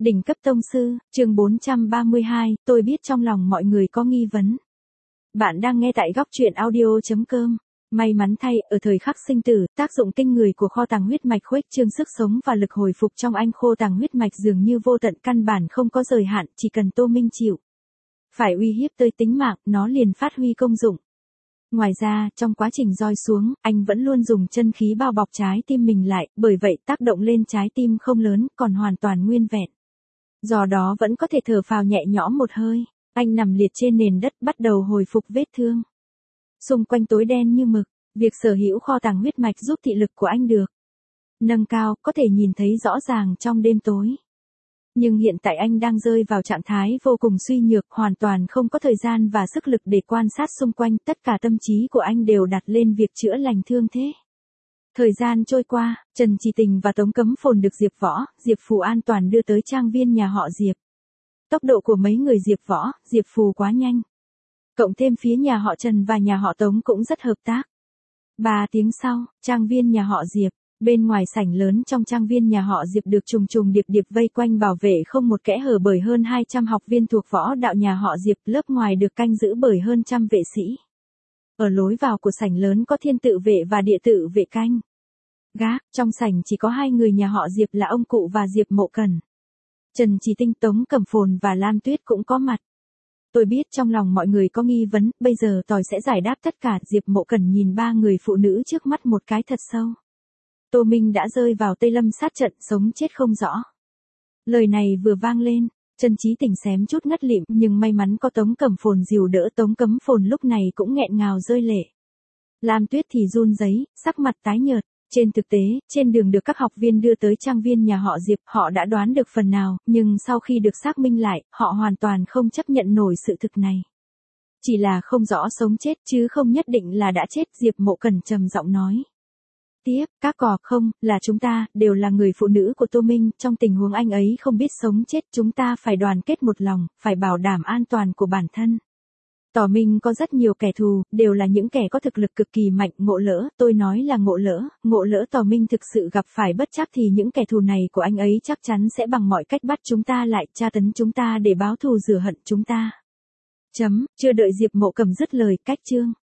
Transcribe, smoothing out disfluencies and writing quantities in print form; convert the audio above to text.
Đỉnh cấp tông sư, chương 432, tôi biết trong lòng mọi người có nghi vấn. Bạn đang nghe tại góc truyện audio.com. May mắn thay, ở thời khắc sinh tử, tác dụng kinh người của kho tàng huyết mạch khuếch trương sức sống và lực hồi phục trong anh khô tàng huyết mạch dường như vô tận, căn bản không có thời hạn, chỉ cần Tô Minh chịu phải uy hiếp tới tính mạng, nó liền phát huy công dụng. Ngoài ra, trong quá trình roi xuống, anh vẫn luôn dùng chân khí bao bọc trái tim mình lại, bởi vậy tác động lên trái tim không lớn, còn hoàn toàn nguyên vẹn. Do đó vẫn có thể thở phào nhẹ nhõm một hơi. Anh nằm liệt trên nền đất bắt đầu hồi phục vết thương. Xung quanh tối đen như mực, việc sở hữu kho tàng huyết mạch giúp thị lực của anh được nâng cao, có thể nhìn thấy rõ ràng trong đêm tối. Nhưng hiện tại anh đang rơi vào trạng thái vô cùng suy nhược, hoàn toàn không có thời gian và sức lực để quan sát xung quanh, tất cả tâm trí của anh đều đặt lên việc chữa lành thương thế. Thời gian trôi qua, Trần Chỉ Tình và Tống Cấm Phồn được Diệp Võ, Diệp Phù an toàn đưa tới trang viên nhà họ Diệp. Tốc độ của mấy người Diệp Võ, Diệp Phù quá nhanh. Cộng thêm phía nhà họ Trần và nhà họ Tống cũng rất hợp tác. 3 tiếng sau, trang viên nhà họ Diệp. Bên ngoài sảnh lớn trong trang viên nhà họ Diệp được trùng trùng điệp điệp vây quanh bảo vệ không một kẽ hở bởi hơn 200 học viên thuộc võ đạo nhà họ Diệp, lớp ngoài được canh giữ bởi hơn 100 vệ sĩ. Ở lối vào của sảnh lớn có thiên tự vệ và địa tự vệ canh gác, trong sảnh chỉ có 2 người nhà họ Diệp là ông cụ và Diệp Mộ Cẩn. Trần Chỉ Tinh, Tống Cẩm Phồn và Lam Tuyết cũng có mặt. Tôi biết trong lòng mọi người có nghi vấn, bây giờ tôi sẽ giải đáp tất cả. Diệp Mộ Cẩn nhìn 3 người phụ nữ trước mắt một cái thật sâu. Tô Minh đã rơi vào Tây Lâm sát trận, sống chết không rõ. Lời này vừa vang lên, Trần Chí Tình xém chút ngất lịm, nhưng may mắn có Tống Cẩm Phồn dìu đỡ. Tống Cấm Phồn lúc này cũng nghẹn ngào rơi lệ. Lam Tuyết thì run rẩy, sắc mặt tái nhợt. Trên thực tế, trên đường được các học viên đưa tới trang viên nhà họ Diệp, họ đã đoán được phần nào, nhưng sau khi được xác minh lại, họ hoàn toàn không chấp nhận nổi sự thực này. Chỉ là không rõ sống chết chứ không nhất định là đã chết, Diệp Mộ Cẩn trầm giọng nói. Tiếp, các cò không, là chúng ta, đều là người phụ nữ của Tô Minh, trong tình huống anh ấy không biết sống chết, chúng ta phải đoàn kết một lòng, phải bảo đảm an toàn của bản thân. Tỏ Minh có rất nhiều kẻ thù, đều là những kẻ có thực lực cực kỳ mạnh, ngộ lỡ, tôi nói là ngộ lỡ Tỏ Minh thực sự gặp phải bất trắc thì những kẻ thù này của anh ấy chắc chắn sẽ bằng mọi cách bắt chúng ta lại, tra tấn chúng ta để báo thù rửa hận chúng ta. Chưa đợi Diệp Mộ Cẩm dứt lời, cách chương